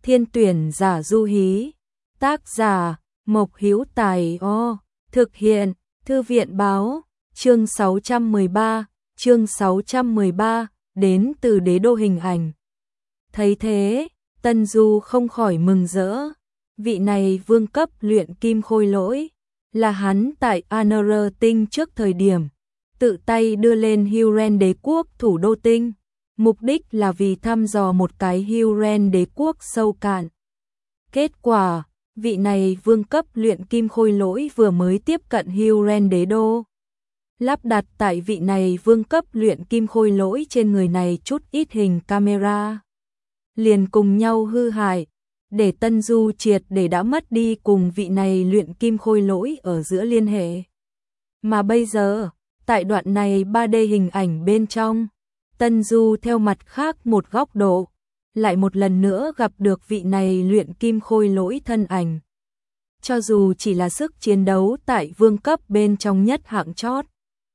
Thiên tuyển giả Du Hí. Tác giả Mộc Hữu Tài. Thực hiện Thư viện báo. Chương 613 đến từ đế đô hình ảnh. Thấy thế, Tân Du không khỏi mừng rỡ. Vị này vương cấp luyện kim khôi lỗi, là hắn tại Anr tinh trước thời điểm tự tay đưa lên Huren đế quốc thủ đô tinh, mục đích là vì thăm dò một cái Huren đế quốc sâu cạn. Kết quả, vị này vương cấp luyện kim khôi lỗi vừa mới tiếp cận Huren đế đô. Lắp đặt tại vị này vương cấp luyện kim khôi lỗi trên người này chút ít hình camera, liền cùng nhau hư hại, để Tân Du triệt để đã mất đi cùng vị này luyện kim khôi lỗi ở giữa liên hệ. Mà bây giờ, tại đoạn này 3D hình ảnh bên trong, Tân Du theo mặt khác một góc độ, lại một lần nữa gặp được vị này luyện kim khôi lỗi thân ảnh. Cho dù chỉ là sức chiến đấu tại vương cấp bên trong nhất hạng chót,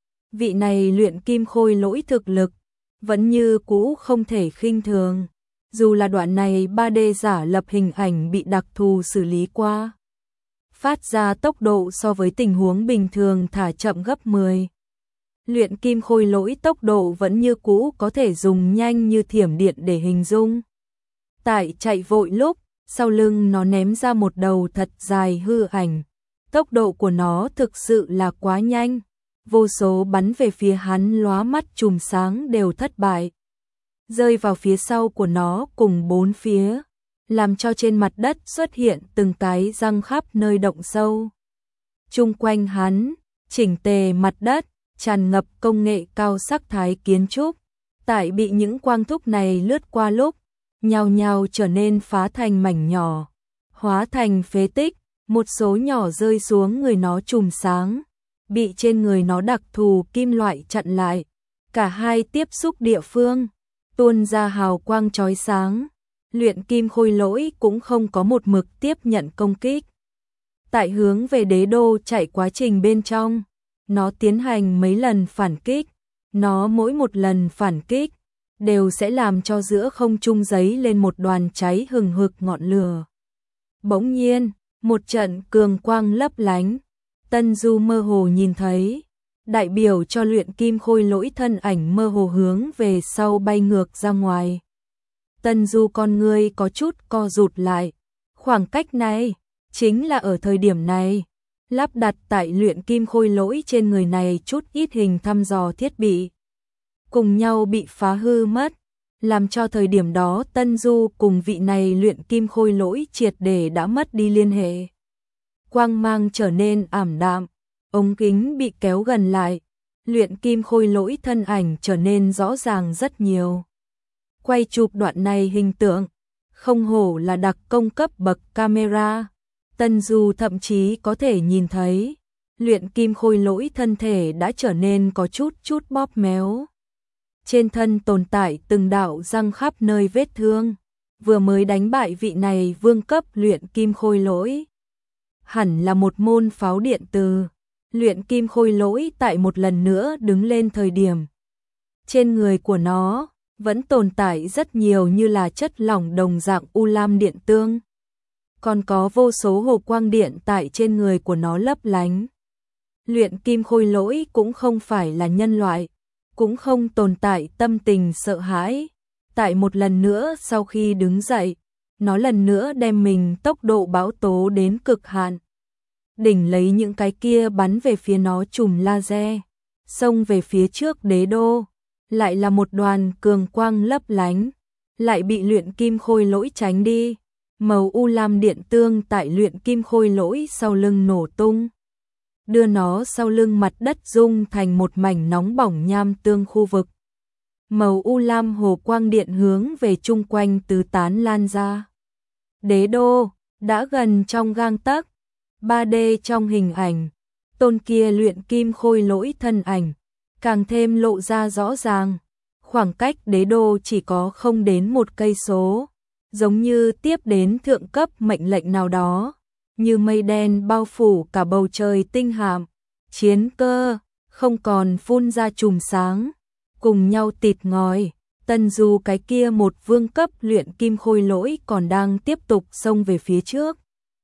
vị này luyện kim khôi lỗi thực lực vẫn như cũ không thể khinh thường. Dù là đoạn này 3D giả lập hình ảnh bị đặc thù xử lý qua, phát ra tốc độ so với tình huống bình thường thả chậm gấp 10. Luyện kim khôi lỗi tốc độ vẫn như cũ có thể dùng nhanh như thiểm điện để hình dung. Tại chạy vội lúc, sau lưng nó ném ra một đầu thật dài hư ảnh. Tốc độ của nó thực sự là quá nhanh. Vô số bắn về phía hắn lóa mắt chùm sáng đều thất bại, rơi vào phía sau của nó cùng bốn phía, làm cho trên mặt đất xuất hiện từng cái răng khắp nơi động sâu. Chung quanh hắn, chỉnh tề mặt đất, tràn ngập công nghệ cao sắc thái kiến trúc, tại bị những quang thúc này lướt qua lúc, nhào nhào trở nên phá thành mảnh nhỏ, hóa thành phế tích, một số nhỏ rơi xuống người nó chùm sáng, bị trên người nó đặc thù kim loại chặn lại, cả hai tiếp xúc địa phương tuôn ra hào quang chói sáng. Luyện kim khôi lỗi cũng không có một mực tiếp nhận công kích. Tại hướng về đế đô chạy quá trình bên trong, nó tiến hành mấy lần phản kích, nó mỗi một lần phản kích đều sẽ làm cho giữa không trung giấy lên một đoàn cháy hừng hực ngọn lửa. Bỗng nhiên, một trận cường quang lấp lánh, Tân Du mơ hồ nhìn thấy, đại biểu cho luyện kim khôi lỗi thân ảnh mơ hồ hướng về sau bay ngược ra ngoài. Tân Du con ngươi có chút co rụt lại, khoảng cách này, chính là ở thời điểm này, lắp đặt tại luyện kim khôi lỗi trên người này chút ít hình thăm dò thiết bị, cùng nhau bị phá hư mất, làm cho thời điểm đó Tân Du cùng vị này luyện kim khôi lỗi triệt để đã mất đi liên hệ. Quang mang trở nên ảm đạm, ống kính bị kéo gần lại, luyện kim khôi lỗi thân ảnh trở nên rõ ràng rất nhiều. Quay chụp đoạn này hình tượng, không hổ là đặc công cấp bậc camera, Tân Du thậm chí có thể nhìn thấy, luyện kim khôi lỗi thân thể đã trở nên có chút bóp méo. Trên thân tồn tại từng đạo răng khắp nơi vết thương, vừa mới đánh bại vị này vương cấp luyện kim khôi lỗi. Hẳn là một môn pháo điện từ. Luyện kim khôi lỗi tại một lần nữa đứng lên thời điểm, trên người của nó vẫn tồn tại rất nhiều như là chất lỏng đồng dạng u lam điện tương, còn có vô số hồ quang điện tại trên người của nó lấp lánh. Luyện kim khôi lỗi cũng không phải là nhân loại, cũng không tồn tại tâm tình sợ hãi. Tại một lần nữa sau khi đứng dậy, nó lần nữa đem mình tốc độ bão tố đến cực hạn, đỉnh lấy những cái kia bắn về phía nó chùm laser, xông về phía trước đế đô, lại là một đoàn cường quang lấp lánh, lại bị luyện kim khôi lỗi tránh đi. Màu u lam điện tương tại luyện kim khôi lỗi sau lưng nổ tung, đưa nó sau lưng mặt đất rung thành một mảnh nóng bỏng nham tương khu vực. Màu u lam hồ quang điện hướng về chung quanh tứ tán lan ra. Đế đô đã gần trong gang tấc, 3D trong hình ảnh, tôn kia luyện kim khôi lỗi thân ảnh càng thêm lộ ra rõ ràng. Khoảng cách đế đô chỉ có không đến 1 cây số, giống như tiếp đến thượng cấp mệnh lệnh nào đó, như mây đen bao phủ cả bầu trời tinh hạm, chiến cơ không còn phun ra chùm sáng, cùng nhau tịt ngòi, Tân Du cái kia một vương cấp luyện kim khôi lỗi còn đang tiếp tục xông về phía trước.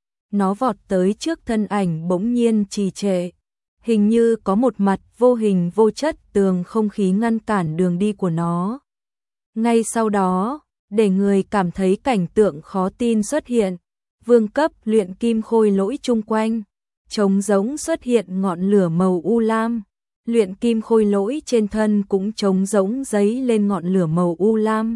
Nó vọt tới trước thân ảnh bỗng nhiên trì trệ. Hình như có một mặt vô hình vô chất tường không khí ngăn cản đường đi của nó. Ngay sau đó, để người cảm thấy cảnh tượng khó tin xuất hiện. Vương cấp luyện kim khôi lỗi chung quanh. Trống rỗng xuất hiện ngọn lửa màu u lam. Luyện kim khôi lỗi trên thân cũng trống rỗng giấy lên ngọn lửa màu u lam.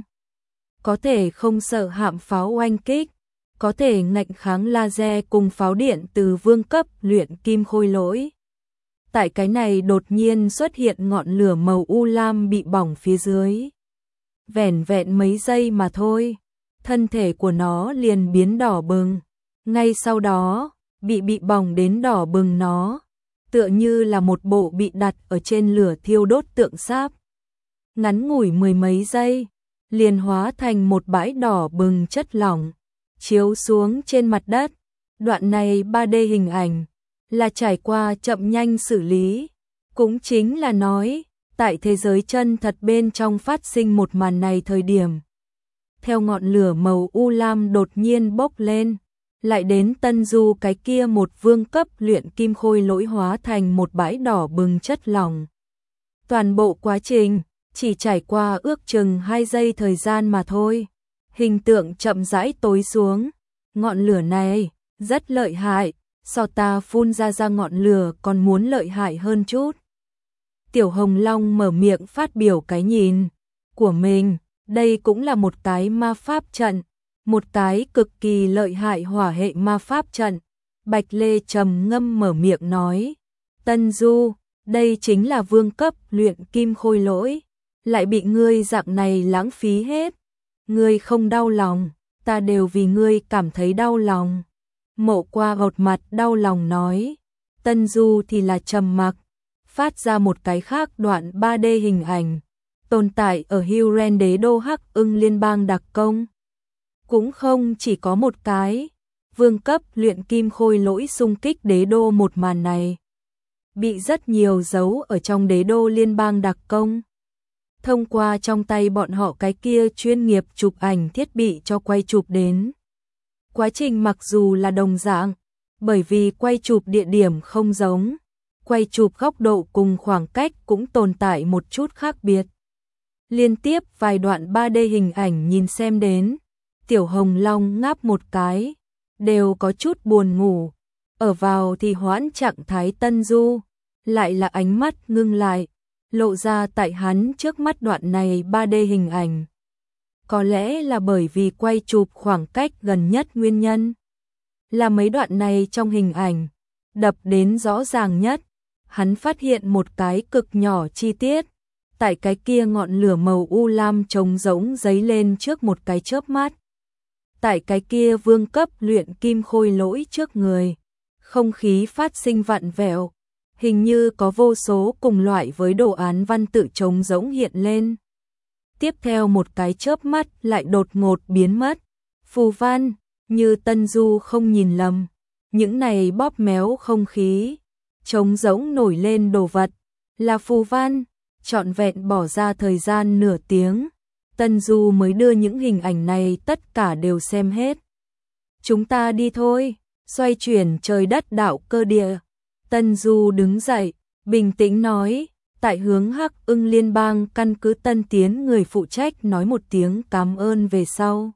Có thể không sợ hạm pháo oanh kích. Có thể ngạnh kháng laser cùng pháo điện từ vương cấp luyện kim khôi lỗi. Tại cái này đột nhiên xuất hiện ngọn lửa màu u lam bị bỏng phía dưới. Vẻn vẹn mấy giây mà thôi, thân thể của nó liền biến đỏ bừng. Ngay sau đó, bị bỏng đến đỏ bừng nó, tựa như là một bộ bị đặt ở trên lửa thiêu đốt tượng sáp. Ngắn ngủi mười mấy giây, liền hóa thành một bãi đỏ bừng chất lỏng, chiếu xuống trên mặt đất. Đoạn này 3D hình ảnh là trải qua chậm nhanh xử lý, cũng chính là nói, tại thế giới chân thật bên trong phát sinh một màn này thời điểm. Theo ngọn lửa màu u lam đột nhiên bốc lên, lại đến Tân Du cái kia một vương cấp luyện kim khôi lỗi hóa thành một bãi đỏ bừng chất lỏng. Toàn bộ quá trình chỉ trải qua ước chừng 2 giây thời gian mà thôi. Hình tượng chậm rãi tối xuống. Ngọn lửa này rất lợi hại, so ta phun ra ngọn lửa còn muốn lợi hại hơn chút. Tiểu Hồng Long mở miệng phát biểu cái nhìn của mình. Đây cũng là một cái ma pháp trận, một cái cực kỳ lợi hại hỏa hệ ma pháp trận. Bạch Lê trầm ngâm mở miệng nói, Tân Du, đây chính là vương cấp luyện kim khôi lỗi, lại bị ngươi dạng này lãng phí hết. Ngươi không đau lòng, ta đều vì ngươi cảm thấy đau lòng. Mộ Qua gột mặt đau lòng nói. Tân Du thì là trầm mặc, phát ra một cái khác đoạn 3D hình ảnh, tồn tại ở Huron đế đô Hắc Ưng liên bang đặc công. Cũng không chỉ có một cái, vương cấp luyện kim khôi lỗi xung kích đế đô một màn này. Bị rất nhiều dấu ở trong đế đô liên bang đặc công. Thông qua trong tay bọn họ cái kia chuyên nghiệp chụp ảnh thiết bị cho quay chụp đến. Quá trình mặc dù là đồng dạng, bởi vì quay chụp địa điểm không giống, quay chụp góc độ cùng khoảng cách cũng tồn tại một chút khác biệt. Liên tiếp vài đoạn 3D hình ảnh nhìn xem đến, Tiểu Hồng Long ngáp một cái, đều có chút buồn ngủ. Ở vào thì hoãn trạng thái Tân Du, lại là ánh mắt ngưng lại, lộ ra tại hắn trước mắt đoạn này 3D hình ảnh. Có lẽ là bởi vì quay chụp khoảng cách gần nhất nguyên nhân. Là mấy đoạn này trong hình ảnh, đập đến rõ ràng nhất, hắn phát hiện một cái cực nhỏ chi tiết. Tại cái kia ngọn lửa màu u lam trống rỗng giấy lên trước một cái chớp mắt. Tại cái kia vương cấp luyện kim khôi lỗi trước người, không khí phát sinh vặn vẹo, hình như có vô số cùng loại với đồ án văn tự trống rỗng hiện lên. Tiếp theo một cái chớp mắt lại đột ngột biến mất. Phù văn, như Tân Du không nhìn lầm, những này bóp méo không khí, trống rỗng nổi lên đồ vật, là phù văn. Trọn vẹn bỏ ra thời gian nửa tiếng, Tân Du mới đưa những hình ảnh này tất cả đều xem hết. Chúng ta đi thôi, xoay chuyển trời đất đạo cơ địa. Tân Du đứng dậy, bình tĩnh nói, tại hướng Hắc Ưng liên bang căn cứ Tân Tiến người phụ trách nói một tiếng cảm ơn về sau.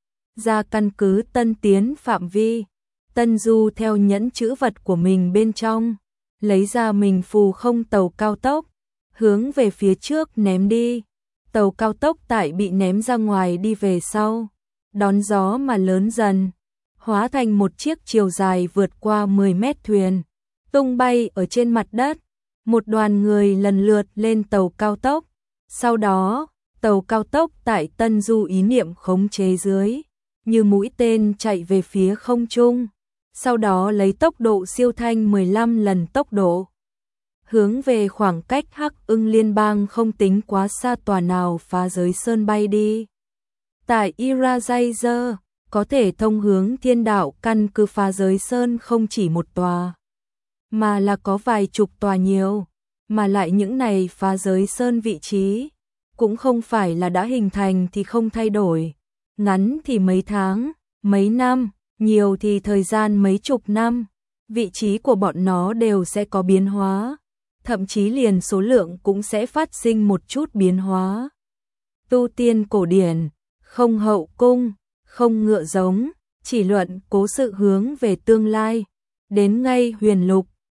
Ra căn cứ Tân Tiến phạm vi, Tân Du theo nhẫn chữ vật của mình bên trong, lấy ra mình phù không tàu cao tốc, hướng về phía trước ném đi. Tàu cao tốc tại bị ném ra ngoài đi về sau, đón gió mà lớn dần, hóa thành một chiếc chiều dài vượt qua 10 mét thuyền, tung bay ở trên mặt đất. Một đoàn người lần lượt lên tàu cao tốc. Sau đó, tàu cao tốc tại Tân Du ý niệm khống chế dưới, như mũi tên chạy về phía không trung. Sau đó lấy tốc độ siêu thanh 15 lần tốc độ, hướng về khoảng cách Hắc Ưng liên bang không tính quá xa tòa nào phá giới sơn bay đi. Tại Irajazer, có thể thông hướng thiên đạo căn cứ phá giới sơn không chỉ một tòa, mà là có vài chục tòa nhiều, mà lại những này phá giới sơn vị trí cũng không phải là đã hình thành thì không thay đổi, ngắn thì mấy tháng, mấy năm, nhiều thì thời gian mấy chục năm, vị trí của bọn nó đều sẽ có biến hóa, thậm chí liền số lượng cũng sẽ phát sinh một chút biến hóa. Tu tiên cổ điển, không hậu cung, không ngựa giống, chỉ luận cố sự hướng về tương lai, đến ngay huyền lục,